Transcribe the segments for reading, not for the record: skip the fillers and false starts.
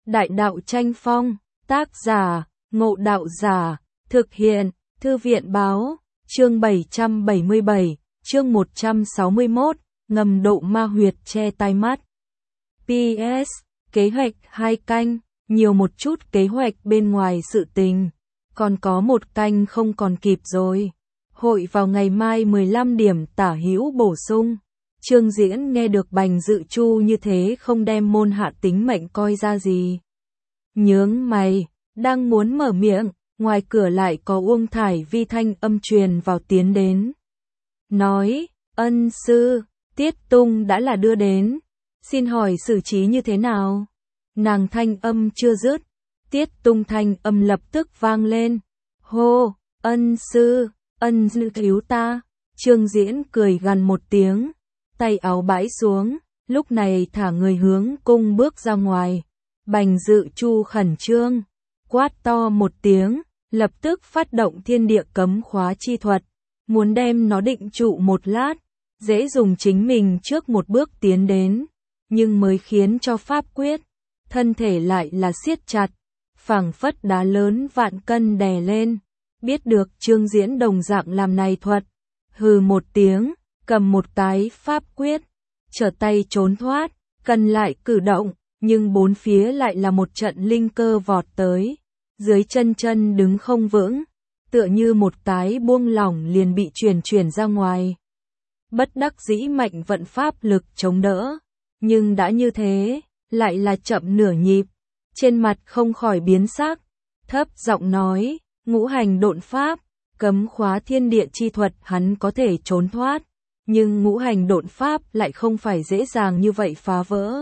Đại đạo tranh phong, tác giả, Ngộ Đạo Giả, thực hiện, Thư viện báo, chương 777, chương 161, ngầm độ ma huyệt che tai mắt. PS, kế hoạch 2 canh, nhiều một chút kế hoạch bên ngoài sự tình, còn có một canh không còn kịp rồi. Hội vào ngày mai 15 điểm tả hữu bổ sung. Trương Diễn nghe được Bành Dự Chu như thế không đem môn hạ tính mệnh coi ra gì. Nhướng mày, đang muốn mở miệng, ngoài cửa lại có Uông Thải Vi thanh âm truyền vào tiến đến. Nói, ân sư, Tiết Tung đã là đưa đến, xin hỏi xử trí như thế nào? Nàng thanh âm chưa dứt, Tiết Tung thanh âm lập tức vang lên. Hô, ân sư cứu ta. Trương Diễn cười gằn một tiếng, tay áo bãi xuống, lúc này thả người hướng cung bước ra ngoài. Bành Dự Chu khẩn trương, quát to một tiếng, lập tức phát động thiên địa cấm khóa chi thuật, muốn đem nó định trụ một lát, dễ dùng chính mình trước một bước tiến đến, nhưng mới khiến cho pháp quyết, thân thể lại là siết chặt, phảng phất đá lớn vạn cân đè lên. Biết được Trương Diễn đồng dạng làm này thuật, hừ một tiếng, cầm một cái pháp quyết, trở tay trốn thoát, cần lại cử động, nhưng bốn phía lại là một trận linh cơ vọt tới, dưới chân đứng không vững, tựa như một cái buông lỏng liền bị chuyển ra ngoài. Bất đắc dĩ mạnh vận pháp lực chống đỡ, nhưng đã như thế, lại là chậm nửa nhịp, trên mặt không khỏi biến sắc, thấp giọng nói, ngũ hành độn pháp, cấm khóa thiên địa chi thuật hắn có thể trốn thoát, nhưng ngũ hành độn pháp lại không phải dễ dàng như vậy phá vỡ.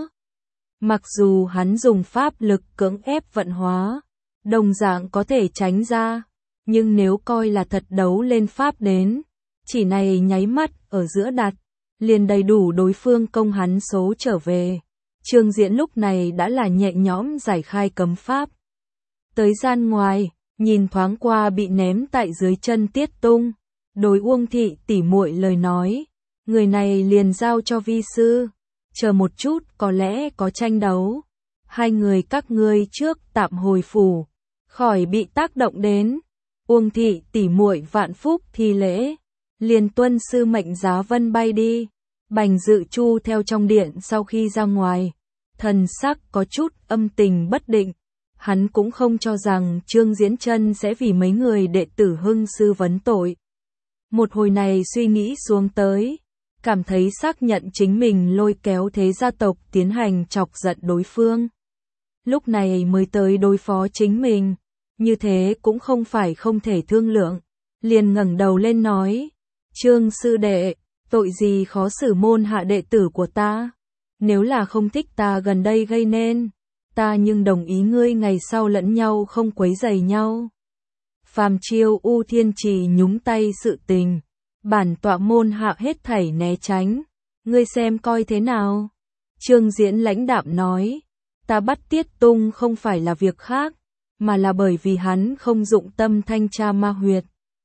Mặc dù hắn dùng pháp lực cưỡng ép vận hóa, đồng dạng có thể tránh ra, nhưng nếu coi là thật đấu lên pháp đến, chỉ này nháy mắt ở giữa đặt, liền đầy đủ đối phương công hắn số trở về. Trương Diễn lúc này đã là nhẹ nhõm giải khai cấm pháp. Tới gian ngoài, nhìn thoáng qua bị ném tại dưới chân Tiết Tung, đối Uông thị tỉ muội lời nói, người này liền giao cho vi sư, chờ một chút có lẽ có tranh đấu, hai người các ngươi trước tạm hồi phủ, khỏi bị tác động đến. Uông thị tỉ muội vạn phúc thi lễ, liền tuân sư mệnh giá vân bay đi. Bành Dự Chu theo trong điện sau khi ra ngoài, thần sắc có chút âm tình bất định. Hắn cũng không cho rằng Trương Diễn chân sẽ vì mấy người đệ tử hưng sư vấn tội. Một hồi này suy nghĩ xuống tới, cảm thấy xác nhận chính mình lôi kéo thế gia tộc tiến hành chọc giận đối phương. Lúc này mới tới đối phó chính mình, như thế cũng không phải không thể thương lượng. Liền ngẩng đầu lên nói, Trương sư đệ, tội gì khó xử môn hạ đệ tử của ta, nếu là không thích ta gần đây gây nên, ta nhưng đồng ý ngươi ngày sau lẫn nhau không quấy rầy nhau. Phàm Chiêu U Thiên Trì nhúng tay sự tình, bản tọa môn hạ hết thảy né tránh, ngươi xem coi thế nào. Trương Diễn lãnh đạm nói, ta bắt Tiết Tung không phải là việc khác, mà là bởi vì hắn không dụng tâm thanh tra ma huyệt,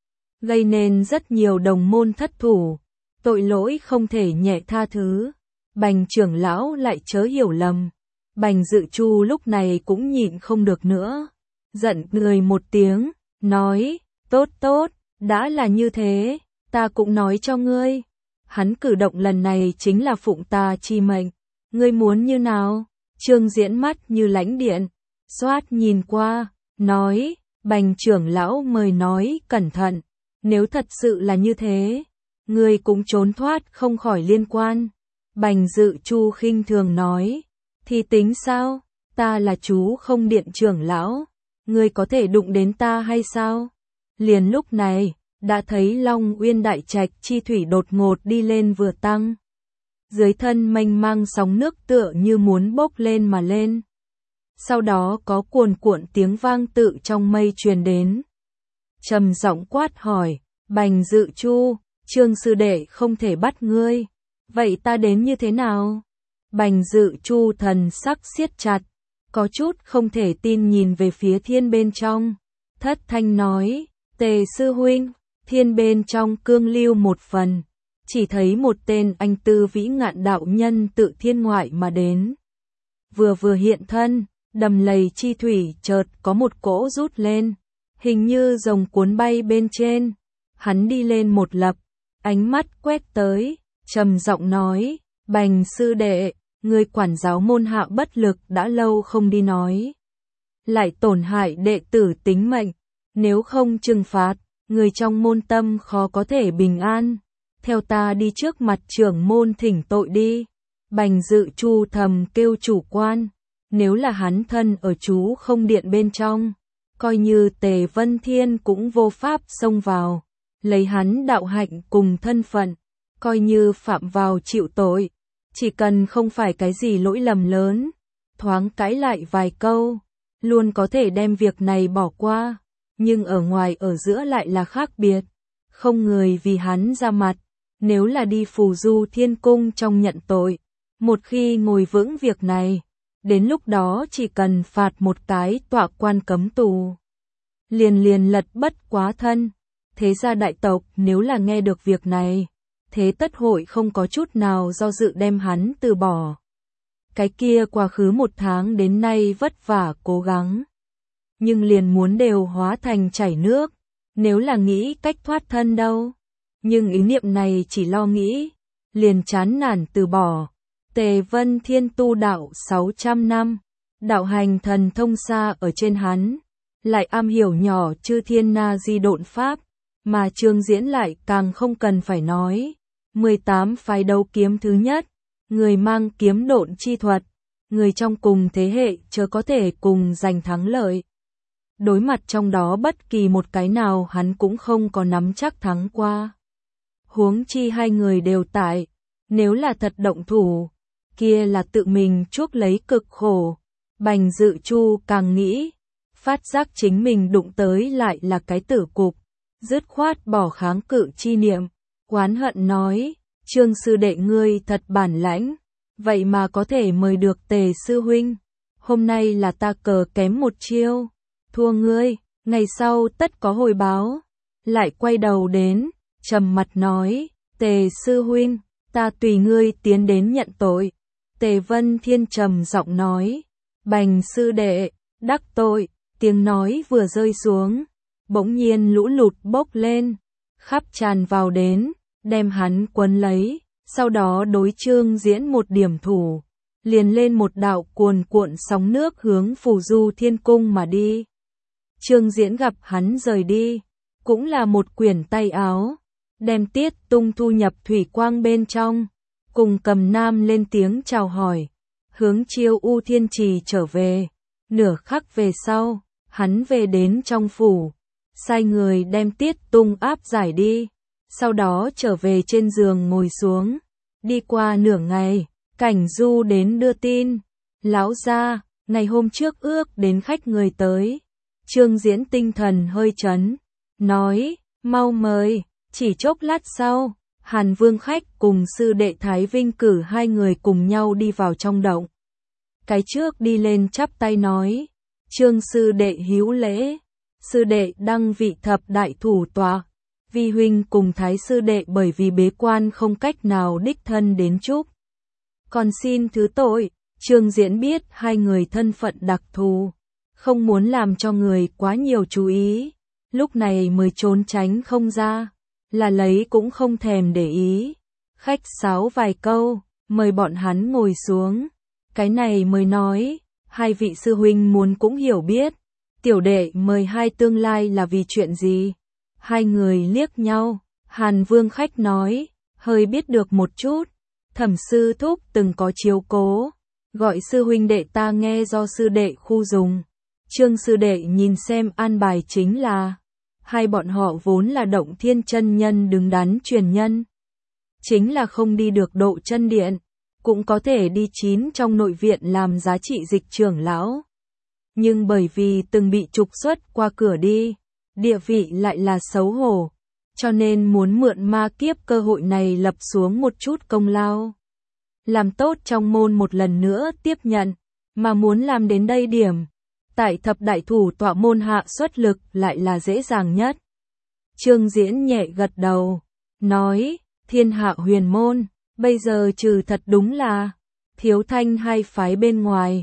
gây nên rất nhiều đồng môn thất thủ, tội lỗi không thể nhẹ tha thứ. Bành trưởng lão lại chớ hiểu lầm. Bành Dự Chu lúc này cũng nhịn không được nữa, giận người một tiếng, nói, tốt, đã là như thế, ta cũng nói cho ngươi. Hắn cử động lần này chính là phụng ta chi mệnh, ngươi muốn như nào? Trương Diễn mắt như lãnh điện, xoát nhìn qua, nói, Bành trưởng lão mời nói cẩn thận, nếu thật sự là như thế, ngươi cũng trốn thoát không khỏi liên quan. Bành Dự Chu khinh thường nói, thì tính sao, ta là chú không điện trưởng lão, ngươi có thể đụng đến ta hay sao? Liền lúc này, đã thấy Long Uyên đại trạch chi thủy đột ngột đi lên vừa tăng. Dưới thân mênh mang sóng nước tựa như muốn bốc lên mà lên. Sau đó có cuồn cuộn tiếng vang tự trong mây truyền đến. Trầm giọng quát hỏi, Bành Dự Chu, Trương sư đệ không thể bắt ngươi, vậy ta đến như thế nào? Bành Dự Chu thần sắc siết chặt, có chút không thể tin nhìn về phía thiên bên trong. Thất thanh nói, Tề sư huynh, thiên bên trong cương lưu một phần, chỉ thấy một tên anh tư vĩ ngạn đạo nhân tự thiên ngoại mà đến. Vừa hiện thân, đầm lầy chi thủy chợt có một cỗ rút lên, hình như rồng cuốn bay bên trên. Hắn đi lên một lập, ánh mắt quét tới, trầm giọng nói, Bành sư đệ, người quản giáo môn hạ bất lực đã lâu không đi nói. Lại tổn hại đệ tử tính mệnh, nếu không trừng phạt, người trong môn tâm khó có thể bình an. Theo ta đi trước mặt trưởng môn thỉnh tội đi. Bành Dự Chu thầm kêu chủ quan, nếu là hắn thân ở chú không điện bên trong, coi như Tề Vân Thiên cũng vô pháp xông vào, lấy hắn đạo hạnh cùng thân phận, coi như phạm vào chịu tội, chỉ cần không phải cái gì lỗi lầm lớn, thoáng cãi lại vài câu, luôn có thể đem việc này bỏ qua, nhưng ở ngoài ở giữa lại là khác biệt, không người vì hắn ra mặt, nếu là đi Phù Du Thiên Cung trong nhận tội, một khi ngồi vững việc này, đến lúc đó chỉ cần phạt một cái tọa quan cấm tù. Liền lật bất quá thân, thế gia đại tộc nếu là nghe được việc này, thế tất hội không có chút nào do dự đem hắn từ bỏ. Cái kia quá khứ một tháng đến nay vất vả cố gắng, nhưng liền muốn đều hóa thành chảy nước, nếu là nghĩ cách thoát thân đâu. Nhưng ý niệm này chỉ lo nghĩ, liền chán nản từ bỏ. Tề Vân Thiên tu đạo 600 năm, đạo hành thần thông xa ở trên hắn, lại am hiểu nhỏ chư thiên na di độn pháp, mà Trương Diễn lại càng không cần phải nói. 18 phái đấu kiếm thứ nhất, người mang kiếm độn chi thuật, người trong cùng thế hệ chớ có thể cùng giành thắng lợi. Đối mặt trong đó bất kỳ một cái nào hắn cũng không có nắm chắc thắng qua. Huống chi hai người đều tại, nếu là thật động thủ, kia là tự mình chuốc lấy cực khổ. Bành Dự Chu càng nghĩ, phát giác chính mình đụng tới lại là cái tử cục, dứt khoát bỏ kháng cự chi niệm, oán hận nói, Trương sư đệ ngươi thật bản lãnh, vậy mà có thể mời được Tề sư huynh, hôm nay là ta cờ kém một chiêu, thua ngươi, ngày sau tất có hồi báo. Lại quay đầu đến, trầm mặt nói, Tề sư huynh, ta tùy ngươi tiến đến nhận tội. Tề Vân Thiên trầm giọng nói, Bành sư đệ, đắc tội. Tiếng nói vừa rơi xuống, bỗng nhiên lũ lụt bốc lên, khắp tràn vào đến, đem hắn quấn lấy, sau đó đối Trương Diễn một điểm thủ, liền lên một đạo cuồn cuộn sóng nước hướng Phù Du Thiên Cung mà đi. Trương Diễn gặp hắn rời đi, cũng là một quyển tay áo, đem Tiết Tung thu nhập thủy quang bên trong, cùng Cầm Nam lên tiếng chào hỏi, hướng Chiêu U Thiên Trì trở về. Nửa khắc về sau, hắn về đến trong phủ, sai người đem Tiết Tung áp giải đi, sau đó trở về trên giường ngồi xuống. Đi qua nửa ngày, Cảnh Du đến đưa tin, lão gia, ngày hôm trước ước đến khách người tới. Trương Diễn tinh thần hơi chấn, nói, mau mời. Chỉ chốc lát sau, Hàn Vương khách cùng sư đệ Thái Vinh cử hai người cùng nhau đi vào trong động. Cái trước đi lên chắp tay nói, Trương sư đệ hữu lễ, sư đệ đăng vị thập đại thủ tọa, vi huynh cùng Thái sư đệ bởi vì bế quan không cách nào đích thân đến chúc. Còn xin thứ tội. Trương Diễn biết hai người thân phận đặc thù, không muốn làm cho người quá nhiều chú ý, lúc này mới trốn tránh không ra, là lấy cũng không thèm để ý. Khách sáo vài câu, mời bọn hắn ngồi xuống, cái này mới nói, hai vị sư huynh muốn cũng hiểu biết, tiểu đệ mời hai tương lai là vì chuyện gì. Hai người liếc nhau, Hàn Vương khách nói, hơi biết được một chút, Thẩm sư thúc từng có chiếu cố, gọi sư huynh đệ ta nghe do sư đệ khu dùng. Trương sư đệ nhìn xem an bài chính là, hai bọn họ vốn là Động Thiên chân nhân đứng đắn truyền nhân, chính là không đi được Độ Chân Điện, cũng có thể đi chín trong nội viện làm giá trị dịch trưởng lão. Nhưng bởi vì từng bị trục xuất qua cửa đi, địa vị lại là xấu hổ, cho nên muốn mượn ma kiếp cơ hội này lập xuống một chút công lao. Làm tốt trong môn một lần nữa tiếp nhận, mà muốn làm đến đây điểm, tại thập đại thủ tọa môn hạ xuất lực lại là dễ dàng nhất. Trương Diễn nhẹ gật đầu, nói, thiên hạ huyền môn, bây giờ trừ thật đúng là thiếu thanh hai phái bên ngoài,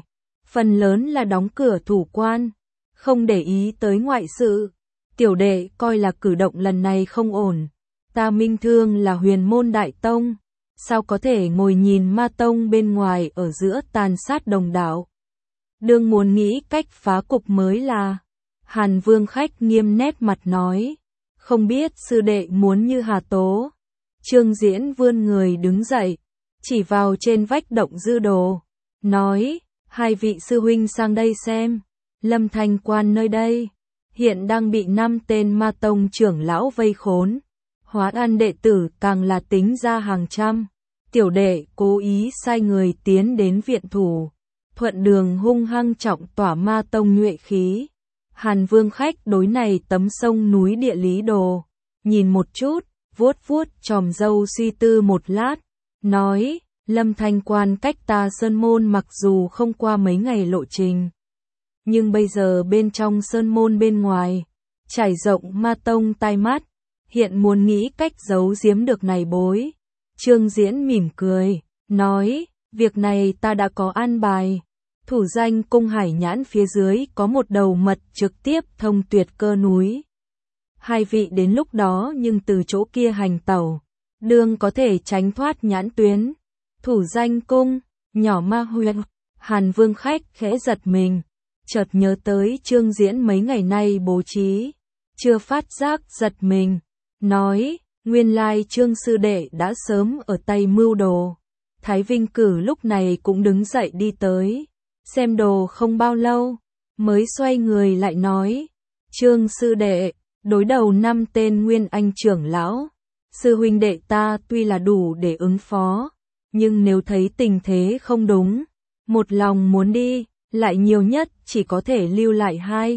phần lớn là đóng cửa thủ quan, không để ý tới ngoại sự. Tiểu đệ coi là cử động lần này không ổn. Ta Minh Thương là huyền môn đại tông, sao có thể ngồi nhìn ma tông bên ngoài ở giữa tàn sát đồng đạo. Đương muốn nghĩ cách phá cục mới là. Hàn Vương khách nghiêm nét mặt nói, không biết sư đệ muốn như hà tố. Trương Diễn vươn người đứng dậy, chỉ vào trên vách động dư đồ, nói, hai vị sư huynh sang đây xem, Lâm Thanh Quan nơi đây, hiện đang bị 5 tên ma tông trưởng lão vây khốn, hóa an đệ tử càng là tính ra hàng trăm. Tiểu đệ cố ý sai người tiến đến viện thủ, thuận đường hung hăng trọng tỏa ma tông nhuệ khí. Hàn Vương khách đối này tấm sông núi địa lý đồ, nhìn một chút, vuốt vuốt chòm râu suy tư một lát, nói, Lâm Thanh Quan cách ta sơn môn mặc dù không qua mấy ngày lộ trình, nhưng bây giờ bên trong sơn môn bên ngoài, trải rộng ma tông tai mắt, hiện muốn nghĩ cách giấu giếm được này bối. Trương Diễn mỉm cười, nói, việc này ta đã có an bài. Thủ danh cung hải nhãn phía dưới có một đầu mật trực tiếp thông tuyệt cơ núi. Hai vị đến lúc đó nhưng từ chỗ kia hành tẩu, đương có thể tránh thoát nhãn tuyến. Thủ danh cung, nhỏ ma huyệt, Hàn Vương khách khẽ giật mình, chợt nhớ tới Trương Diễn mấy ngày nay bố trí, chưa phát giác giật mình, nói, nguyên lai Trương sư đệ đã sớm ở tay mưu đồ. Thái Vinh Cử lúc này cũng đứng dậy đi tới, xem đồ không bao lâu, mới xoay người lại nói, Trương sư đệ, đối đầu 5 tên nguyên anh trưởng lão, sư huynh đệ ta tuy là đủ để ứng phó, nhưng nếu thấy tình thế không đúng, một lòng muốn đi, lại nhiều nhất chỉ có thể lưu lại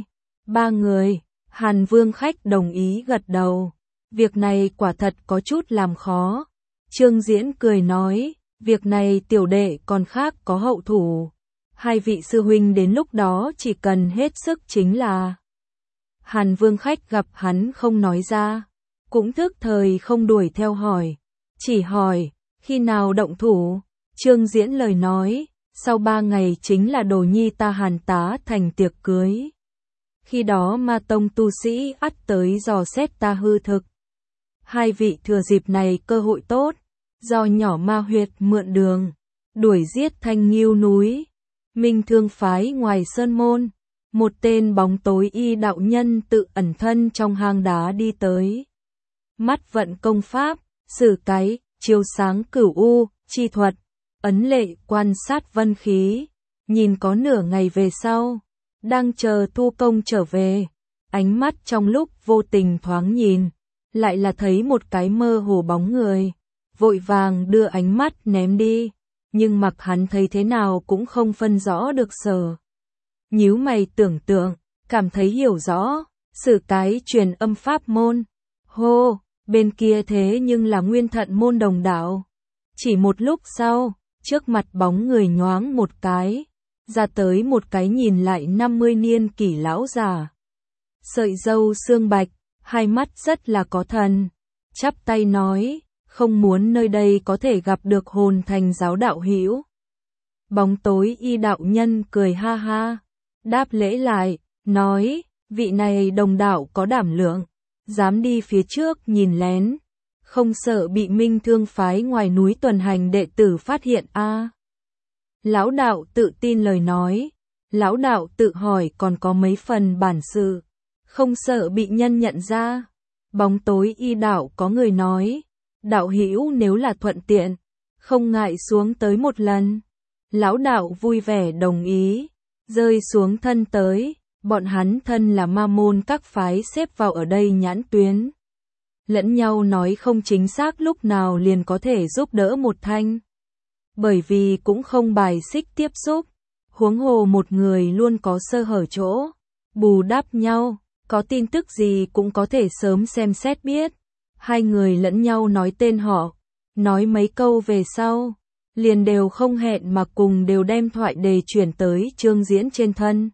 2-3 người. Hàn Vương khách đồng ý gật đầu, việc này quả thật có chút làm khó. Trương Diễn cười nói, việc này tiểu đệ còn khác có hậu thủ. Hai vị sư huynh đến lúc đó chỉ cần hết sức chính là. Hàn Vương khách gặp hắn không nói ra, cũng thức thời không đuổi theo hỏi, chỉ hỏi, khi nào động thủ? Trương Diễn lời nói, sau 3 ngày chính là đồ nhi ta Hàn tá thành tiệc cưới. Khi đó ma tông tu sĩ ắt tới dò xét ta hư thực. Hai vị thừa dịp này cơ hội tốt, do nhỏ ma huyệt mượn đường, đuổi giết Thanh Nghiêu núi. Minh Thương phái ngoài sơn môn, một tên bóng tối y đạo nhân tự ẩn thân trong hang đá đi tới. Mắt vận công pháp, sử cái, chiếu sáng cửu u, chi thuật, ấn lệ quan sát vân khí, nhìn có nửa ngày về sau, đang chờ thu công trở về, ánh mắt trong lúc vô tình thoáng nhìn, lại là thấy một cái mơ hồ bóng người, vội vàng đưa ánh mắt ném đi, nhưng mặc hắn thấy thế nào cũng không phân rõ được sở. Nhíu mày tưởng tượng, cảm thấy hiểu rõ, sử cái truyền âm pháp môn. Hô, bên kia thế nhưng là nguyên thận môn đồng đạo. Chỉ một lúc sau, trước mặt bóng người nhoáng một cái, ra tới một cái nhìn lại 50 niên kỷ lão già. Sợi râu xương bạch, hai mắt rất là có thần, chắp tay nói, không muốn nơi đây có thể gặp được hồn thành giáo đạo hữu. Bóng tối y đạo nhân cười ha ha, đáp lễ lại, nói, vị này đồng đạo có đảm lượng, dám đi phía trước nhìn lén, không sợ bị Minh Thương phái ngoài núi tuần hành đệ tử phát hiện a. Lão đạo tự tin lời nói, lão đạo tự hỏi còn có mấy phần bản sự, không sợ bị nhân nhận ra. Bóng tối y đạo có người nói, đạo hữu nếu là thuận tiện, không ngại xuống tới một lần. Lão đạo vui vẻ đồng ý, rơi xuống thân tới, bọn hắn thân là ma môn các phái xếp vào ở đây nhãn tuyến. Lẫn nhau nói không chính xác lúc nào liền có thể giúp đỡ một thanh. Bởi vì cũng không bài xích tiếp xúc, huống hồ một người luôn có sơ hở chỗ, bù đắp nhau, có tin tức gì cũng có thể sớm xem xét biết. Hai người lẫn nhau nói tên họ, nói mấy câu về sau, liền đều không hẹn mà cùng đều đem thoại đề chuyển tới Trương Diễn trên thân.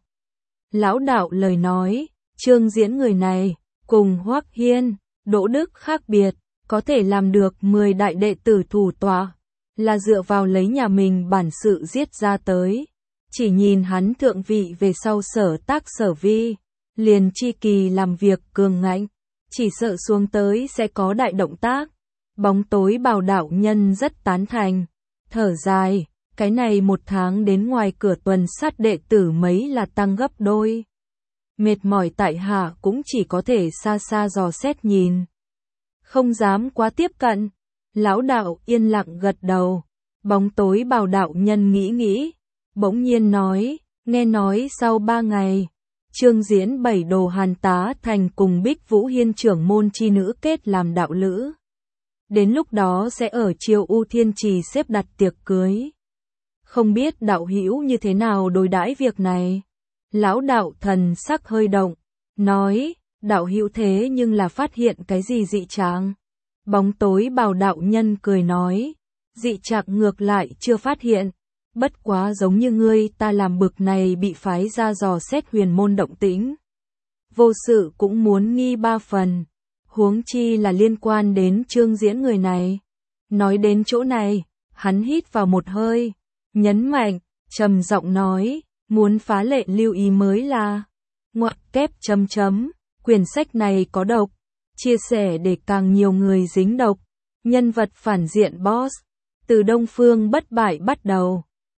Lão đạo lời nói, Trương Diễn người này, cùng Hoắc Hiên, Đỗ Đức khác biệt, có thể làm được 10 đại đệ tử thủ tọa, là dựa vào lấy nhà mình bản sự giết ra tới. Chỉ nhìn hắn thượng vị về sau sở tác sở vi, liền chi kỳ làm việc cường ngạnh, chỉ sợ xuống tới sẽ có đại động tác. Bóng tối bào đạo nhân rất tán thành, thở dài, cái này 1 tháng đến ngoài cửa tuần sát đệ tử mấy là tăng gấp đôi. Mệt mỏi tại hạ cũng chỉ có thể xa xa dò xét nhìn, không dám quá tiếp cận. Lão đạo yên lặng gật đầu, bóng tối bào đạo nhân nghĩ, bỗng nhiên nói, nghe nói sau 3 ngày, Trương Diễn 7 đồ Hàn Tá Thành cùng Bích Vũ Hiên trưởng môn chi nữ kết làm đạo lữ. Đến lúc đó sẽ ở Triều U Thiên Trì xếp đặt tiệc cưới. Không biết đạo hữu như thế nào đối đãi việc này? Lão đạo thần sắc hơi động, nói, đạo hữu thế nhưng là phát hiện cái gì dị trạng? Bóng tối bào đạo nhân cười nói, dị trạng ngược lại chưa phát hiện, bất quá giống như ngươi ta làm bực này bị phái ra dò xét huyền môn động tĩnh. Vô sự cũng muốn nghi 3 phần, huống chi là liên quan đến Trương Diễn người này. Nói đến chỗ này, hắn hít vào một hơi, nhấn mạnh, trầm giọng nói, muốn phá lệ lưu ý mới là, ngoặc kép chấm chấm, quyển sách này có độc, chia sẻ để càng nhiều người dính độc, nhân vật phản diện boss, từ Đông Phương bất bại bắt đầu.